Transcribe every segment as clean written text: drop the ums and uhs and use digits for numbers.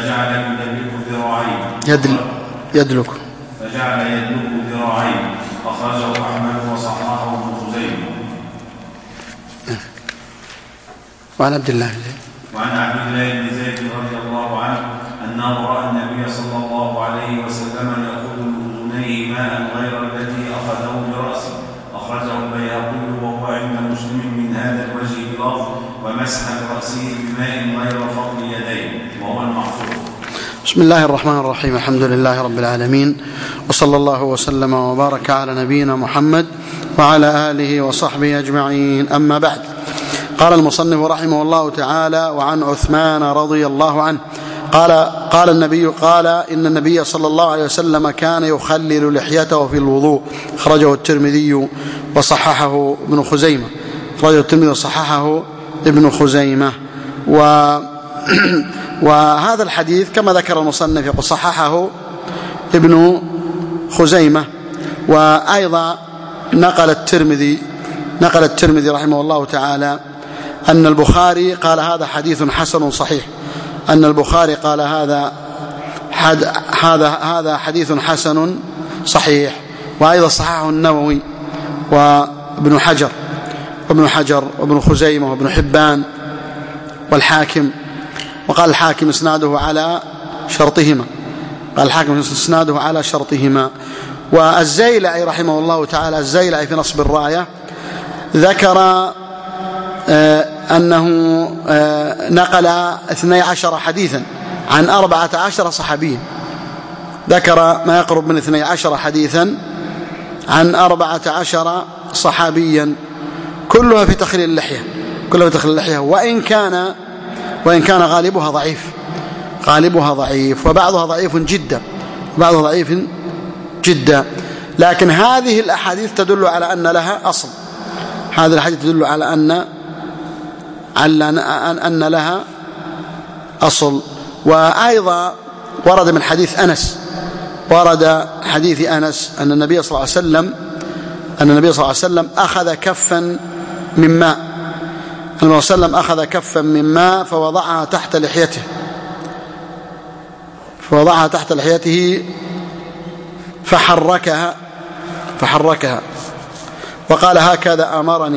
فجعل يدلك ذراعين أخرجه أحمد وصححه ابن خزيمة. وعن عبد الله بن زيد رضي الله عنه أنه رأى النبي صلى الله عليه وسلم يأخذ بأذنيه ماء غير الذي أخذه برأسه، أخرجه البيهقي وهو عند مسلم من هذا الوجه بلفظ ومسح برأسه بماء غير فضل يديه، وهو المحفوظ. بسم الله الرحمن الرحيم. الحمد لله رب العالمين، وصلى الله وسلم وبارك على نبينا محمد وعلى آله وصحبه أجمعين. أما بعد، قال المصنف رحمه الله تعالى: وعن عثمان رضي الله عنه قال إن النبي صلى الله عليه وسلم كان يخلل لحيته في الوضوء، أخرجه الترمذي وصححه ابن خزيمة. وهذا الحديث كما ذكر المصنف يقول صححه ابن خزيمة، وأيضا نقل الترمذي رحمه الله تعالى أن البخاري قال هذا حديث حسن صحيح، أن البخاري قال هذا حديث حسن صحيح. وأيضا صححه النووي وابن حجر وابن خزيمة وابن حبان والحاكم، وقال الحاكم اسناده على شرطهما. والزيلعي رحمه الله تعالى في نصب الراية ذكر أنه نقل 12 حديثا عن 14 صحابيا، ذكر ما يقرب من 12 حديثا عن 14 صحابيا، كلها في تخليل اللحية، وإن كان غالبها ضعيف وبعضها ضعيف جدا، لكن هذه الأحاديث تدل على أن لها أصل، هذه الحديث تدل على أن لها أصل. وأيضا ورد من حديث أنس أن النبي صلى الله عليه وسلم أخذ كفا من ماء فوضعها تحت لحيته فحركها وقال هكذا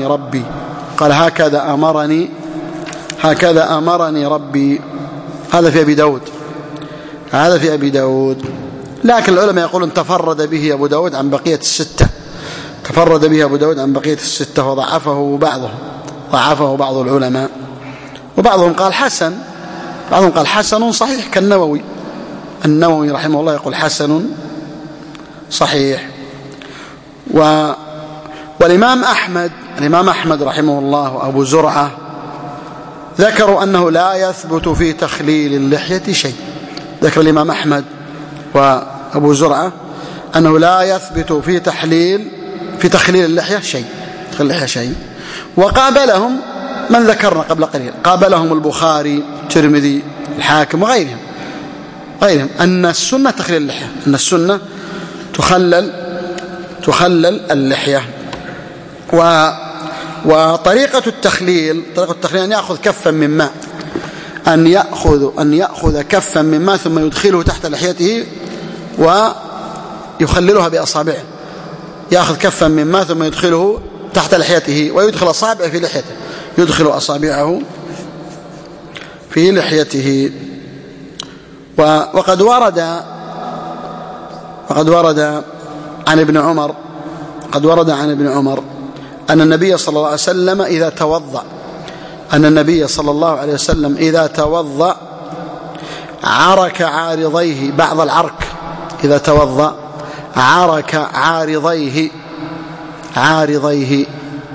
أمرني ربي. هذا في أبي داود، لكن العلماء يقولون تفرد به أبو داود عن بقية الستة، وضعفه بعض العلماء، وبعضهم قال حسن صحيح، كالنووي رحمه الله يقول حسن صحيح. والإمام أحمد رحمه الله وأبو زرعة ذكروا أنه لا يثبت في تخليل اللحية شيء. ذكر الإمام أحمد وأبو زرعة أنه لا يثبت في تخليل اللحية شيء. وقابلهم من ذكرنا قبل قليل، قابلهم البخاري الترمذي الحاكم وغيرهم أن السنة تخليل اللحية، أن السنة تخلل اللحية. وطريقة التخليل أن يأخذ كفا من ماء، أن يأخذ كفا من ماء ثم يدخله تحت لحيته ويخللها بأصابعه، يأخذ كفا من ماء ثم يدخله تحت لحيته ويدخل أصابعه في لحيته، يدخل أصابعه في لحيته. وقد ورد عن ابن عمر أن النبي صلى الله عليه وسلم إذا توضأ عرك عارضيه بعض العرك، إذا توضأ عرك عارضيه.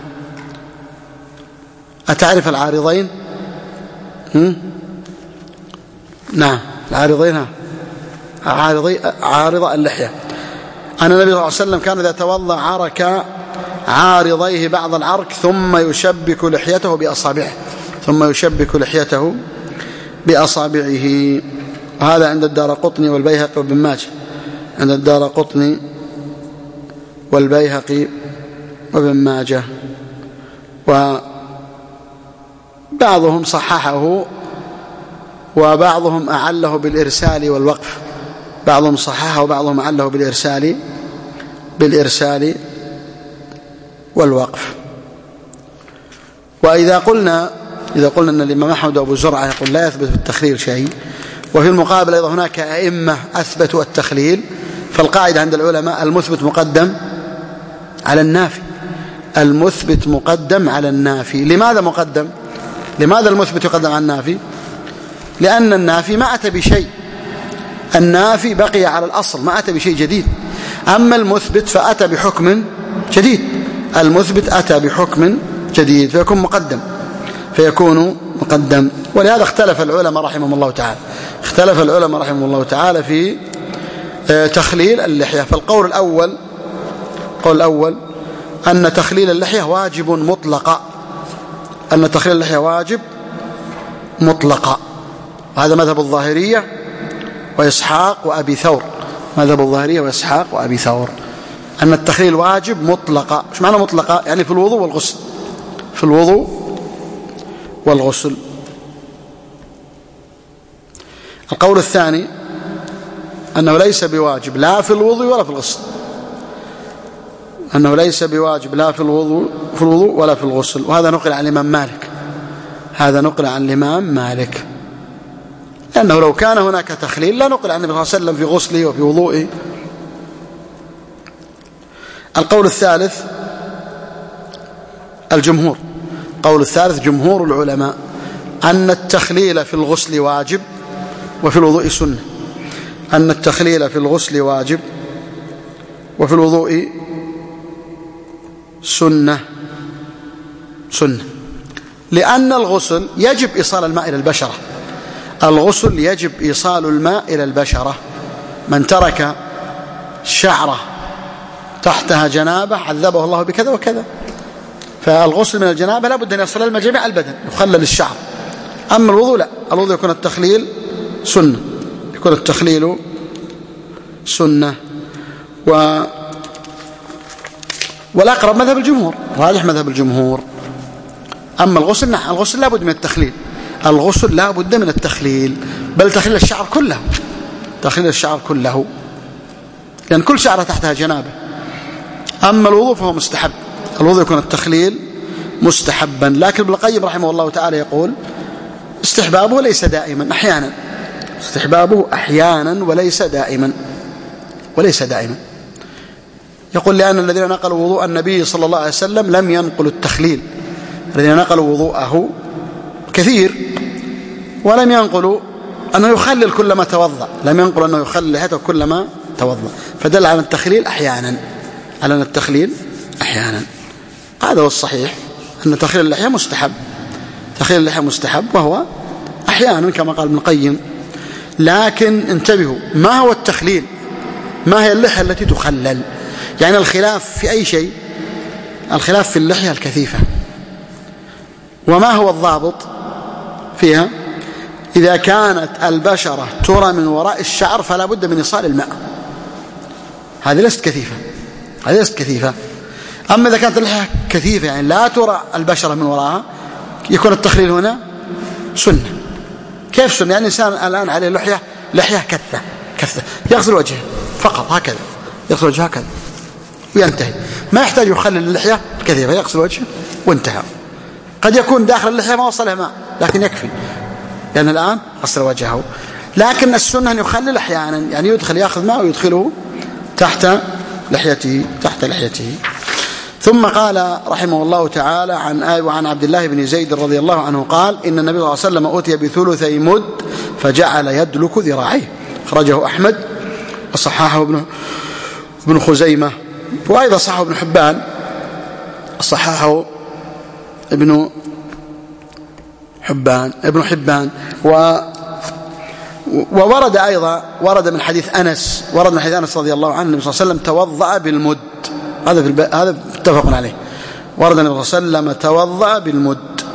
أتعرف العارضين؟ نعم، العارضين عارضة اللحية. أن النبي صلى الله عليه وسلم كان إذا توضأ عرك عارضيه بعض العرك ثم يشبك لحيته بأصابعه. وهذا عند الدارقطني والبيهقي وابن ماجه، وبعضهم صححه وبعضهم أعله بالإرسال والوقف، بعضهم صححه وبعضهم أعله بالإرسال والوقف. وإذا قلنا أن الإمام أحمد وأبو زرعة يقول لا يثبت بالتخليل شيء، وفي المقابل أيضا هناك أئمة أثبتوا التخليل، فالقاعدة عند العلماء المثبت مقدم على النافي، المثبت مقدم على النافي. لماذا المثبت يقدم على النافي؟ لأن النافي ما أتى بشيء، النافي بقي على الأصل ما أتى بشيء جديد، أما المثبت فأتى بحكم جديد، المثبت أتى بحكم جديد فيكون مقدم. ولهذا اختلف العلماء رحمهم الله تعالى في تخليل اللحية. فالقول الأول أن تخليل اللحية واجب مطلقا، وهذا مذهب الظاهرية وإسحاق وأبي ثور، أن التخليل واجب مطلقا. إيش معنى مطلقا؟ يعني في الوضوء والغسل. القول الثاني أنه ليس بواجب لا في الوضوء ولا في الغسل، ولا في الغسل. وهذا نقل عن الإمام مالك، لأنه لو كان هناك تخليل لا نقل عن النبي صلى الله عليه وسلم في غسله وفي وضوئه. القول الثالث جمهور العلماء أن التخليل في الغسل واجب وفي الوضوء سنة، لأن الغسل يجب إيصال الماء إلى البشرة، من ترك شعره تحتها جنابه عذبه الله بكذا وكذا. فالغسل من الجنابه لا بد أن يصل الماء جميع البدن، يخلل الشعر. أما الوضوء لا، الوضوء يكون التخليل سنة. والأقرب مذهب الجمهور، راجح مذهب الجمهور. أما الغسل نعم، الغسل لا بد من التخليل، بل تخليل الشعر كله، لأن كل شعرة تحتها جنابه. أما الوضوء فهو مستحب، الوضوء يكون التخليل مستحبا. لكن ابن القيم رحمه الله تعالى يقول استحبابه ليس دائما، أحيانا وليس دائما. يقول لأن الذين نقلوا وضوء النبي صلى الله عليه وسلم لم ينقلوا التخليل، الذين نقلوا وضوءه كثير ولم ينقلوا أنه يخلل كلما توضأ، لم ينقل أنه يخلل لحيته كلما توضأ، فدل على التخليل أحيانا. هذا هو الصحيح، أن تخليل اللحية مستحب، وهو أحيانا كما قال ابن القيم. لكن انتبهوا، ما هو التخليل؟ ما هي اللحية التي تخلل؟ يعني الخلاف في أي شيء، الخلاف في اللحية الكثيفة. وما هو الضابط فيها؟ إذا كانت البشرة ترى من وراء الشعر فلا بد من إيصال الماء، هذه ليست كثيفة. أما إذا كانت اللحية كثيفة يعني لا ترى البشرة من وراءها، يكون التخليل هنا سنة. كيف سنة؟ يعني الإنسان الآن عليه لحية كثة يغسل وجهه فقط هكذا، يغسل وجهه هكذا وينتهي، ما يحتاج يخلل اللحية الكثيفة، يغسل وجهه وانتهى. قد يكون داخل اللحية ما وصلها ماء لكن يكفي، لأن الآن غسل وجهه. لكن السنة أن يخلل أحيانا، يعني يأخذ ماء ويدخله تحت لحيته. ثم قال رحمه الله تعالى وعن عبد الله بن زيد رضي الله عنه قال إن النبي صلى الله عليه وسلم أوتي بثلثي مد فجعل يدلك ذراعيه، أخرجه أحمد وصححه ابن خزيمة، وأيضا صححه ابن حبان، ابن حبان. وورد أيضا من حديث أنس رضي الله عنه النبي صلى الله عليه وسلم توضأ بالمد، هذا متفق عليه، ورد النبي صلى الله عليه وسلم توضأ بالمد.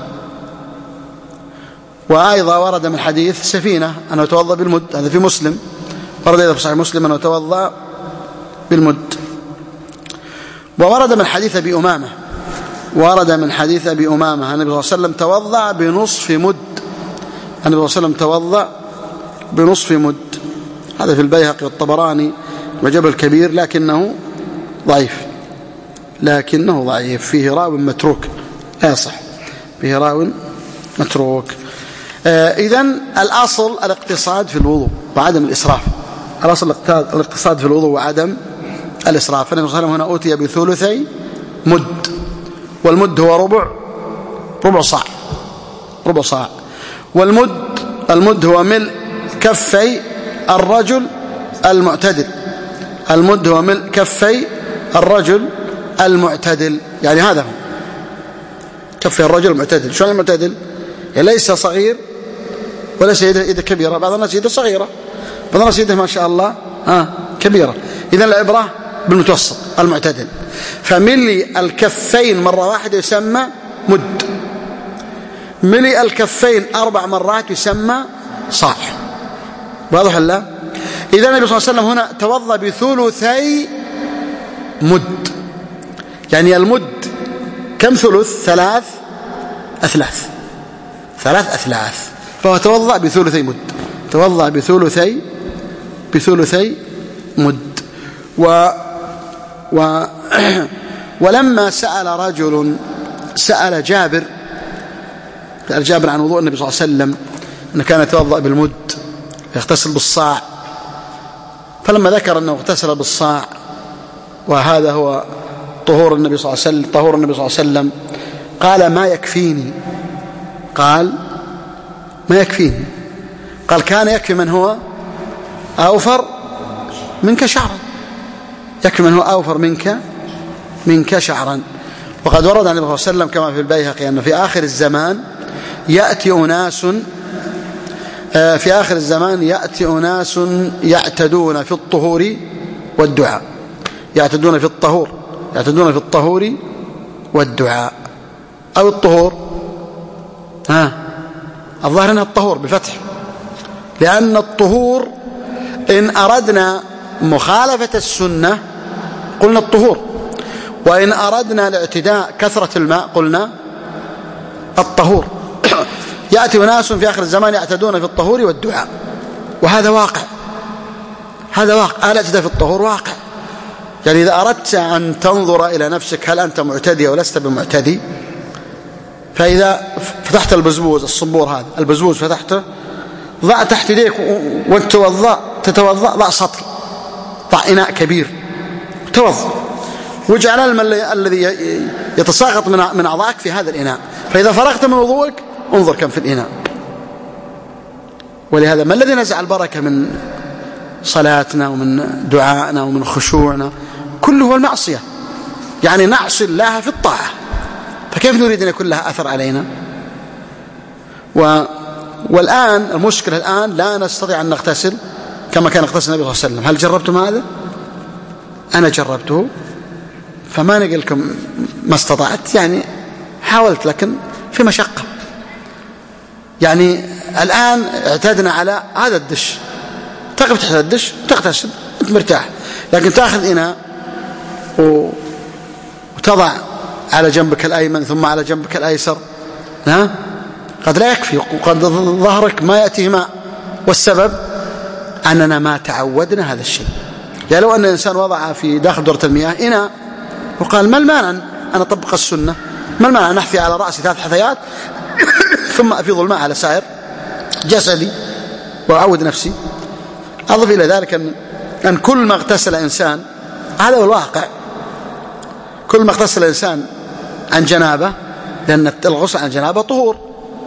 وأيضا ورد من حديث سفينة أنه توضأ بالمد، هذا في مسلم، ورد أيضا في صحيح مسلم أنه توضأ بالمد. وورد من حديث أبي أمامة، النبي صلى الله عليه وسلم توضأ بنصف مد، صلى الله عليه وسلم توضأ بنصف مد. هذا في البيهقي والطبراني وجبل الكبير، لكنه ضعيف، فيه راو متروك لا يصح، فيه راو متروك. إذن الأصل الاقتصاد في الوضوء وعدم الإسراف. الأصل الاقتصاد في الوضوء وعدم الإسراف. فالنبي صلى الله عليه وسلم هنا أوتي بثلثي مد، والمد هو ربع صاع. والمد هو ملء كفي الرجل المعتدل. المد هو ملء كفي الرجل المعتدل، يعني هذا هو كفي الرجل المعتدل. شلون المعتدل؟ يعني ليس صغير وليس يده كبيرة. بعض الناس يده صغيرة، بعض الناس يده ما شاء الله كبيرة. إذن العبرة بالمتوسط المعتدل. فملء الكفين مرة واحدة يسمى مد، ملء الكفين 4 مرات يسمى صاع. واضح لا؟ إذا النبي صلى الله عليه وسلم هنا توضأ بثلثي مد، يعني المد كم ثلث؟ 3 أثلاث. فهو توضأ بثلثي مد، توضأ بثلثي مد. ولما سأل جابر عن وضوء النبي صلى الله عليه وسلم، أنه كان يتوضأ بالمد يغتسل بالصاع، فلما ذكر أنه اغتسل بالصاع وهذا هو طهور النبي صلى الله عليه وسلم، قال ما يكفيني. قال كان يكفي من هو أوفر منك شعرا، يكفي من هو أوفر منك شعرا. وقد ورد عن النبي صلى الله عليه وسلم كما في البيهقي أن في آخر الزمان يأتي أناس يعتدون في الطهور والدعاء، يعتدون في الطهور والدعاء. أو الطهور الظاهر أنها الطهور بالفتح، لأن الطهور إن أردنا مخالفة السنة قلنا الطهور، وإن أردنا الاعتداء كثرة الماء قلنا الطهور. يأتي ناس في آخر الزمان يعتدون في الطهور والدعاء، وهذا واقع. الاعتداء في الطهور واقع. يعني إذا أردت أن تنظر إلى نفسك هل أنت معتدي أو لست بمعتدي، فإذا فتحت الصنبور هذا البزبوز فتحته، ضع تحت يديك وانت تتوضأ، ضع سطل، ضع إناء كبير توضأ، واجعل الماء الذي يتساقط من أعضائك في هذا الإناء، فإذا فرغت من وضوءك انظر كم في الإناء. ولهذا ما الذي نزع البركة من صلاتنا ومن دعائنا ومن خشوعنا؟ كله هو المعصية، يعني نعصي الله في الطاعة، فكيف نريد أن يكون لها أثر علينا؟ والآن المشكلة لا نستطيع أن نغتسل كما كان يغتسل النبي صلى الله عليه وسلم. هل جربتم هذا؟ أنا جربته، فما نقول لكم ما استطعت، يعني حاولت لكن في مشقة. يعني الآن اعتدنا على هذا الدش، تقف تحت الدش تغتسل أنت مرتاح، لكن تأخذ إناء وتضع على جنبك الأيمن ثم على جنبك الأيسر، قد لا يكفي، وقد ظهرك ما يأتيه ماء، والسبب أننا ما تعودنا هذا الشيء. يعني لو أن الإنسان وضع في داخل دورة المياه إناء وقال ما المانع أن أطبق السنة، ما المانع أن أحفي على رأسي 3 حثيات ثم أفيض الماء على سائر جسدي وأعود نفسي. أضف إلى ذلك أن كل ما اغتسل إنسان، هذا هو الواقع، كل ما اغتسل إنسان عن جنابه، لأن الغسل عن جنابه طهور،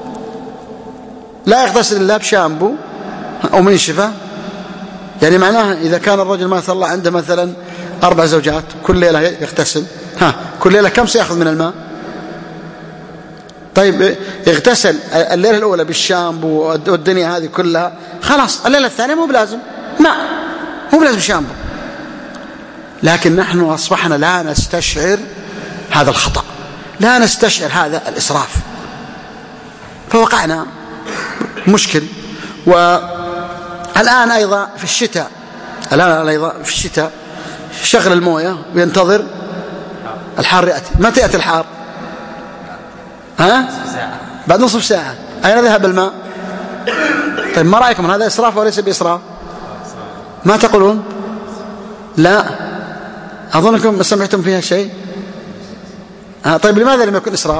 لا يغتسل إلا بشامبو أو منشفة. يعني معناها إذا كان الرجل ما شاء الله عنده مثلا 4 زوجات كل ليلة يغتسل، كل ليلة كم سيأخذ من الماء؟ طيب يغتسل الليلة الأولى بالشامبو والدنيا هذه كلها، خلاص الليلة الثانية مو بلازم ماء، مو بلازم شامبو. لكن نحن أصبحنا لا نستشعر هذا الخطأ، لا نستشعر هذا الإسراف، فوقعنا مشكل. والآن أيضا في الشتاء شغل الموية وينتظر الحار يأتي. متى يأتي الحار؟ بعد نصف ساعة. أين ذهب الماء؟ طيب ما رأيكم هذا إسراف وليس بإسراف؟ ما تقولون؟ لا أظنكم سمعتم فيها شيء. طيب لماذا لم يكن إسراف؟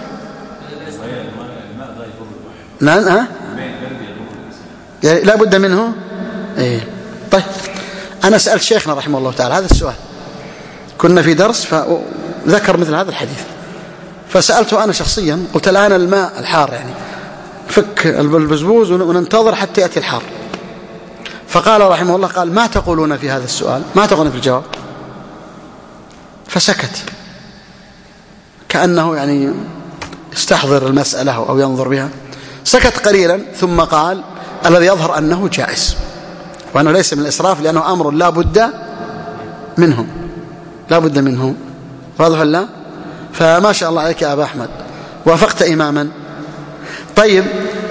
نعم يعني لا بد منه. إيه. طيب أنا سألت شيخنا رحمه الله تعالى هذا السؤال، كنا في درس فذكر مثل هذا الحديث، فسألته أنا شخصيا قلت الآن الماء الحار يعني فك البزبوز وننتظر حتى يأتي الحار، فقال رحمه الله قال ما تقولون في هذا السؤال؟ ما تقولون في الجواب؟ فسكت كأنه يعني يستحضر المسألة أو ينظر بها، سكت قليلا ثم قال الذي يظهر أنه جائز وأنه ليس من الإسراف لأنه أمر لا بد منه، لا بد منه. واضح ولا؟ فما شاء الله عليك يا أبا أحمد وافقت إماما. طيب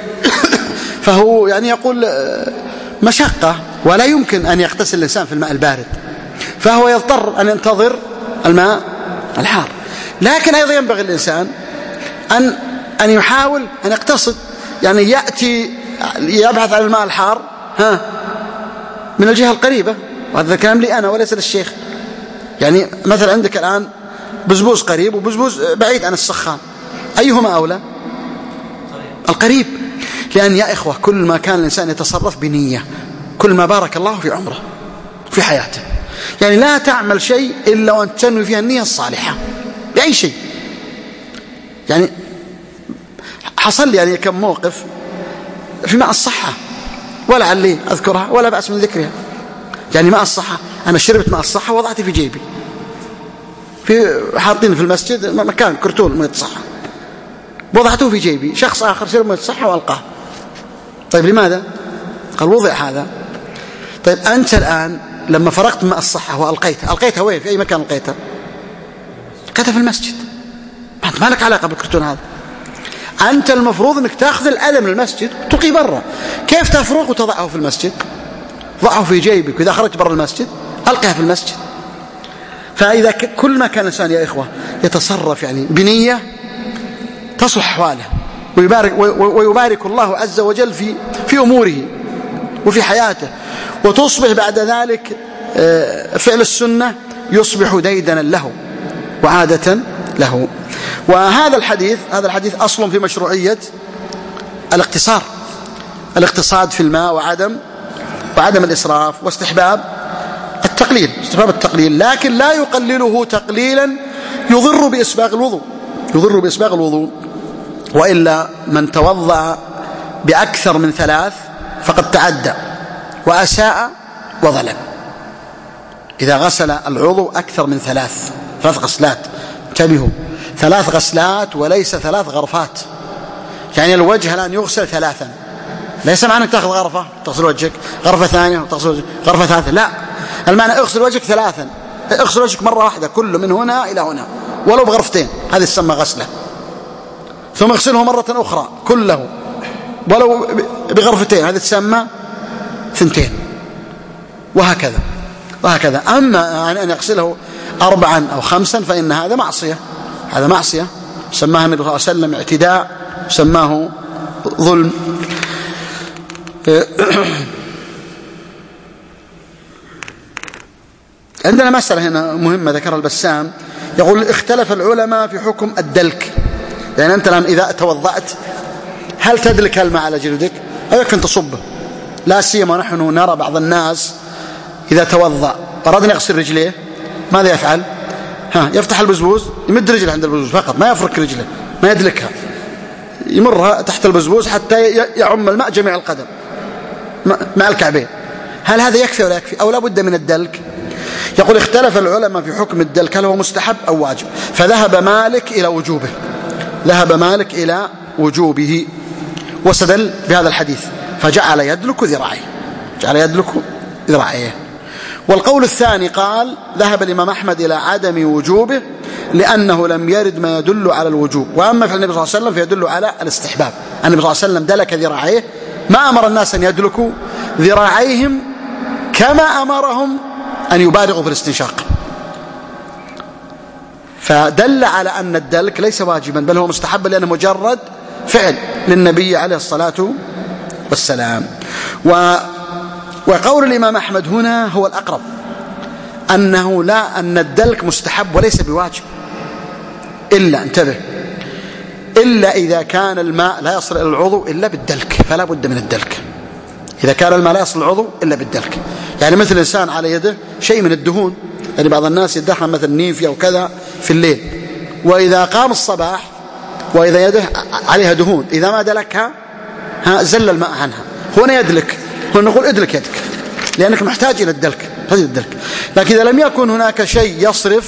فهو يعني يقول مشقة ولا يمكن أن يغتسل الإنسان في الماء البارد، فهو يضطر أن ينتظر الماء الحار، لكن أيضا ينبغي الإنسان أن يحاول أن يقتصد، يعني يأتي يبحث عن الماء الحار من الجهة القريبة، وهذا الكلام لي أنا وليس للشيخ. يعني مثلا عندك الآن بزبوز قريب وبزبوز بعيد عن السخان، أيهما أولى؟ القريب. لأن يا إخوة كل ما كان الإنسان يتصرف بنية كل ما بارك الله في عمره في حياته. يعني لا تعمل شيء إلا وأن تنوي فيها النية الصالحة بأي شيء. يعني حصل لي يعني كم موقف في ماء الصحة ولعلي أذكرها ولا بأس من ذكرها. يعني ماء الصحة أنا شربت ماء الصحة وضعت في جيبي، في حاطين في المسجد مكان كرتون ماء الصحة وضعته في جيبي، شخص آخر شرب ماء الصحة وألقاه. طيب لماذا؟ قال وضع هذا. طيب أنت الآن لما فرقت ماء الصحة وألقيتها وين؟ في أي مكان ألقيتها؟ ألقيتها في المسجد، أنت ما لك علاقة بالكرتون هذا. أنت المفروض أنك تأخذ الألم للمسجد وتلقيه برا. كيف تفرغ وتضعه في المسجد؟ ضعه في جيبك، وإذا خرجت برا المسجد ألقيها في المسجد. فإذا كل ما كان الإنسان يا إخوة يتصرف يعني بنية تصلح أحواله ويبارك الله عز وجل في أموره وفي حياته، وتصبح بعد ذلك فعل السنة يصبح ديدنا له وعادة له. وهذا الحديث أصل في مشروعية الاقتصاد في الماء وعدم الإسراف واستحباب التقليل، لكن لا يقلله تقليلا يضر بإسباغ الوضوء. وإلا من توضأ بأكثر من 3 فقد تعدى وأساء وظلم. إذا غسل العضو أكثر من 3 غسلات، انتبهوا، 3 غسلات وليس 3 غرفات. يعني الوجه الآن يغسل 3، ليس معنى أنك تأخذ غرفة تغسل وجهك، غرفة ثانية وتغسل وجهك، غرفة ثالثة، لا، المعنى اغسل وجهك 3، اغسل وجهك مرة واحدة كله من هنا إلى هنا ولو بغرفتين، هذه تسمى غسلة. ثم اغسله مرة أخرى كله ولو بغرفتين، هذه تسمى 2، وهكذا. أما أن يغسله 4 أو 5 فإن هذا معصية، سماها النبي صلى الله عليه وسلم اعتداء، سماه ظلم. عندنا مسألة هنا مهمة ذكرها البسام، يقول اختلف العلماء في حكم الدلك. يعني أنت الآن إذا توضأت هل تدلك الماء على جلدك أو يكفي أن تصبه؟ لا سيما نحن نرى بعض الناس إذا توضأ أراد أن يغسل رجليه ماذا يفعل؟ يفتح البزبوز، يمد رجله عند البزبوز فقط، ما يفرك رجله، ما يدلكها، يمرها تحت البزبوز حتى يعم الماء جميع القدم مع الكعبين. هل هذا يكفي ولا يكفي أو لا بد من الدلك؟ يقول اختلف العلماء في حكم الدلك هل هو مستحب أو واجب، فذهب مالك إلى وجوبه واستدل بهذا الحديث فجعل يدلك ذراعيه. والقول الثاني قال ذهب الإمام أحمد إلى عدم وجوبه لأنه لم يرد ما يدل على الوجوب، وأما في النبي صلى الله عليه وسلم فيدل على الاستحباب. النبي صلى الله عليه وسلم دلك ذراعيه، ما أمر الناس أن يدلكوا ذراعيهم كما أمرهم أن يبالغوا في الاستنشاق، فدل على أن الدلك ليس واجبا بل هو مستحب لأنه مجرد فعل للنبي عليه الصلاة والسلام. وقول الإمام أحمد هنا هو الأقرب، أن الدلك مستحب وليس بواجب، إلا انتبه، إلا إذا كان الماء لا يصل إلى العضو إلا بالدلك، فلا بد من الدلك. إذا كان الماء لا يصل العضو إلا بالدلك، يعني مثل الإنسان على يده شيء من الدهون، يعني بعض الناس يدخل مثل نيفيا أو كذا في الليل، وإذا قام الصباح وإذا يده عليها دهون إذا ما دلكها زل الماء عنها، هنا يدلك، هنا نقول ادلك يدك لأنك محتاج إلى الدلك. لكن إذا لم يكن هناك شيء يصرف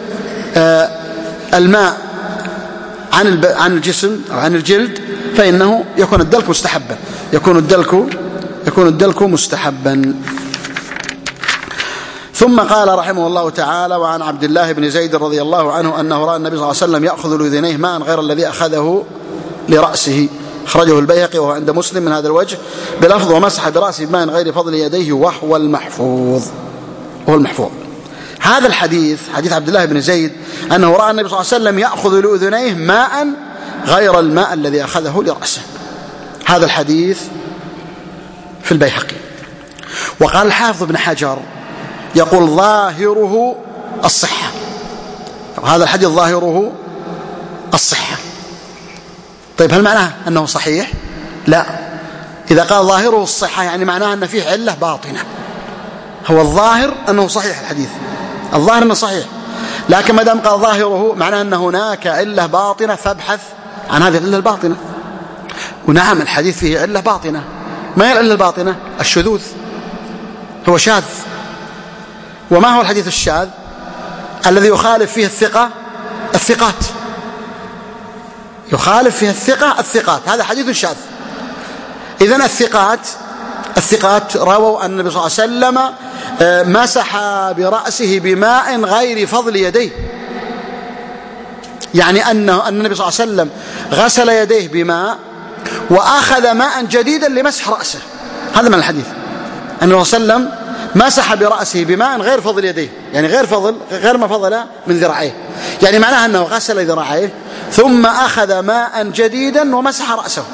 الماء عن الجسم أو عن الجلد فإنه يكون الدلك مستحبا، يكون الدلك مستحبا. ثم قال رحمه الله تعالى: وعن عبد الله بن زيد رضي الله عنه أنه رأى النبي صلى الله عليه وسلم يأخذ لأذنيه ماء غير الذي أخذه لرأسه، أخرجه البيهقي وهو عند مسلم من هذا الوجه بلفظ: ومسح برأسه بماء غير فضل يديه وهو المحفوظ. هذا الحديث حديث عبد الله بن زيد أنه رأى النبي صلى الله عليه وسلم يأخذ لأذنيه ماء غير الماء الذي أخذه لرأسه، هذا الحديث في البيهقي. وقال الحافظ ابن حجر يقول: ظاهره الصحة، هذا الحديث ظاهره الصحة. طيب هل معناه أنه صحيح؟ لا، إذا قال ظاهره الصحة يعني معناه أن فيه علة باطنة. هو الظاهر أنه صحيح، الحديث الظاهر أنه صحيح، لكن ما دام قال ظاهره معناه أن هناك علة باطنة، فابحث عن هذه العلة الباطنة. ونعم الحديث فيه علة باطنة. ما هي العلة الباطنة؟ الشذوذ، هو شاذ. وما هو الحديث الشاذ؟ الذي يخالف فيه الثقات، يخالف فيه الثقات، هذا حديث شاذ. إذن الثقات رووا أن النبي صلى الله عليه وسلم مسح برأسه بماء غير فضل يديه، يعني أن النبي صلى الله عليه وسلم غسل يديه بماء وأخذ ماء جديدا لمسح رأسه. هذا من الحديث، أنه صلى الله عليه وسلم مسح برأسه بماء غير فضل يديه، يعني غير ما فضل من ذراعيه، يعني معناها أنه غسل ذراعيه ثم أخذ ماء جديدا ومسح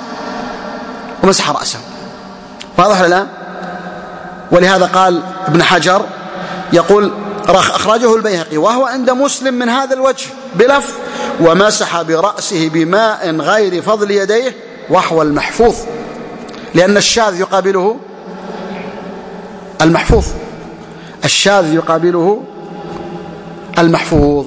رأسه. واضح ولا لا؟ ولهذا قال ابن حجر يقول: أخرجه البيهقي وهو عند مسلم من هذا الوجه بلفظ: ومسح برأسه بماء غير فضل يديه وهو المحفوظ، لأن الشاذ يقابله المحفوظ، الشاذ يقابله المحفوظ.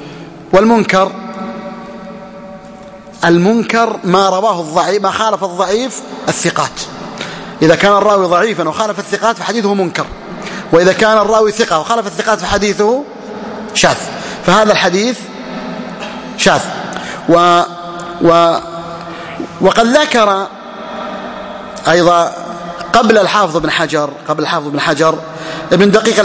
والمنكر ما رواه الضعيف، ما خالف الضعيف الثقات. إذا كان الراوي ضعيفا وخالف الثقات فحديثه منكر، وإذا كان الراوي ثقة وخالف الثقات فحديثه شاذ، فهذا الحديث شاذ. وقد ذكر أيضا قبل الحافظ بن حجر ابن دقيق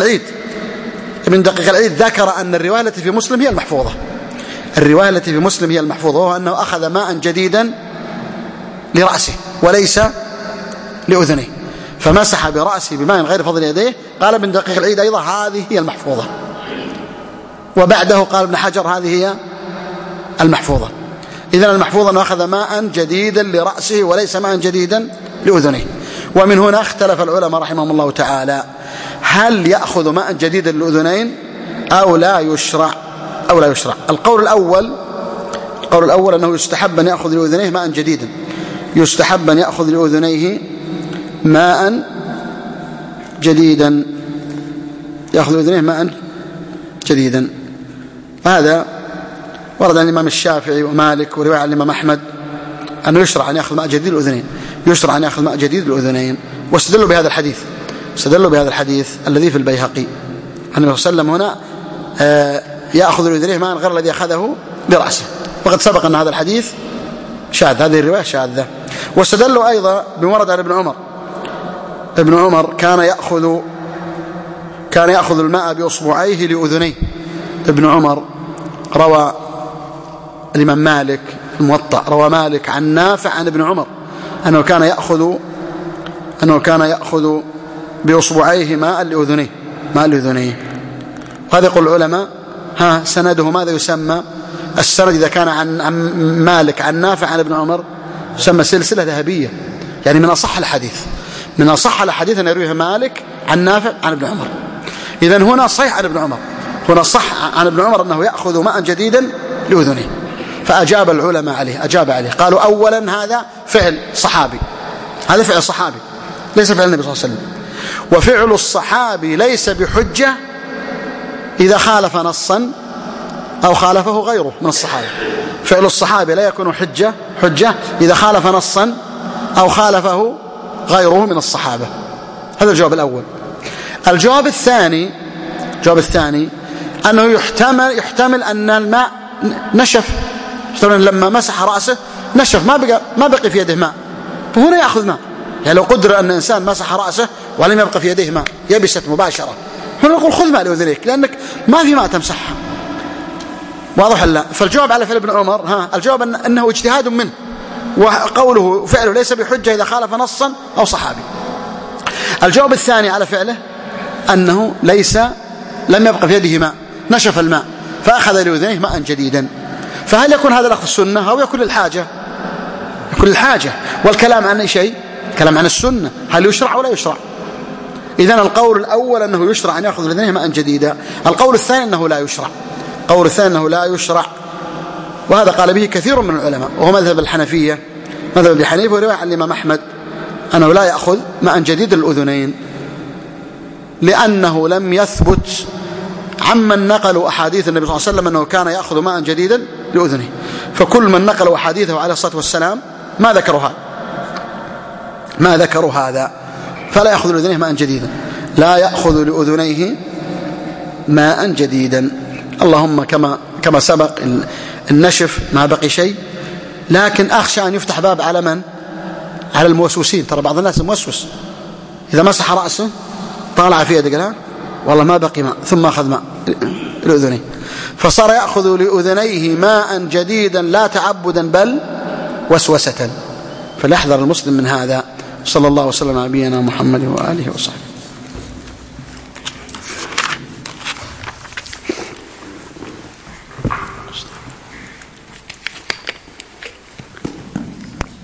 العيد ذكر أن الرواية التي في مسلم هي المحفوظة، وهو أنه أخذ ماء جديدا لرأسه وليس لأذنيه، فمسح برأسه بماء غير فضل يديه. قال ابن دقيق العيد أيضا: هذه هي المحفوظة. وبعده قال ابن حجر: هذه هي المحفوظة. إذن المحفوظة أنه أخذ ماء جديدا لرأسه وليس ماء جديدا لأذنيه. ومن هنا اختلف العلماء رحمهم الله تعالى: هل يأخذ ماء جديدا للأذنين أو لا يشرع؟ القول الأول أنه يستحب أن يأخذ لأذنيه ماء جديدا، يستحب أن يأخذ لأذنيه ماء جديدا، يأخذ لأذنيه ماء جديدا. هذا ورد عن الإمام الشافعي ومالك ورواية عن الإمام أحمد أنه يشرع أن يأخذ ماء جديد للأذنين، واستدلوا بهذا الحديث الذي في البيهقي أن النبي صلى الله عليه وسلم هنا يأخذ لأذنيه ماء غير الذي أخذه برأسه، وقد سبق أن هذا الحديث شاذ، هذه الرواية شاذة. واستدلوا أيضا بمورد عن ابن عمر كان يأخذ الماء بأصبعيه لأذنيه. ابن عمر روى الإمام مالك الموطأ، روى مالك عن نافع عن ابن عمر أنه كان يأخذ بأصبعيه ماء لأذنيه. وهذا يقول العلماء سنده ماذا يسمى؟ السند إذا كان عن مالك عن نافع عن ابن عمر يسمى سلسلة ذهبية، يعني من أصح الحديث، من أصح الحديث أن يرويه مالك عن نافع عن ابن عمر. إذن هنا صحيح عن ابن عمر، هنا صح عن ابن عمر أنه يأخذ ماء جديدا لأذنه، فأجاب العلماء عليه، أجاب عليه، قالوا أولا هذا فعل صحابي، هذا فعل صحابي ليس فعل النبي صلى الله عليه وسلم، وفعل الصحابي ليس بحجة إذا خالف نصا أو خالفه غيره من الصحابة. فعل الصحابي لا يكون حجة إذا خالف نصا أو خالفه غيره من الصحابة. هذا الجواب الأول. الجواب الثاني أنه يحتمل أن الماء نشف، لما مسح رأسه نشف، ما بقي في يده ماء، فهنا يأخذ ماء. يعني لو قدر أن إنسان مسح رأسه ولم يبقى في يده ماء، يبست مباشرة، هنا نقول خذ ماء لأذنيك لأنك ما في ماء تمسحها. واضح لا؟ فالجواب على فعل ابن عمر الجواب أنه اجتهاد منه، وقوله فعله ليس بحجة إذا خالف نصا أو صحابي. الجواب الثاني على فعله أنه لم يبقى في يده ماء، نشف الماء فأخذ لأذنيه ماء جديدا. فهل يكون هذا الأخذ السنة أو يكون للحاجة؟ يكون للحاجة. والكلام عن شيء، كلام عن السنة، هل يشرع ولا يشرع؟ إذن القول الأول أنه يشرع أن يأخذ لأذنيه ماء جديدا، القول الثاني أنه لا يشرع، وهذا قال به كثير من العلماء، وهو مذهب الحنفية، مذهب ابن حنيفة، ورواية عن الإمام أحمد أنه لا يأخذ ماء جديد للأذنين، لأنه لم يثبت عمن نقلوا أحاديث النبي صلى الله عليه وسلم أنه كان يأخذ ماء جديدا لأذنه. فكل من نقلوا أحاديثه عليه الصلاة والسلام ما ذكروا هذا، فلا يأخذ لأذنيه ماء جديدا، لا يأخذ لأذنيه ماء جديدا. اللهم كما سبق النشف ما بقي شيء، لكن أخشى أن يفتح باب على من؟ على الموسوسين. ترى بعض الناس موسوس، إذا مسح رأسه طالع في يده قال والله ما بقي ماء، ثم أخذ ماء لأذنيه، فصار يأخذ لأذنيه ماء جديدا لا تعبدا بل وسوسة. فليحذر المسلم من هذا. صلى الله وسلم على نبينا محمد وآله وصحبه.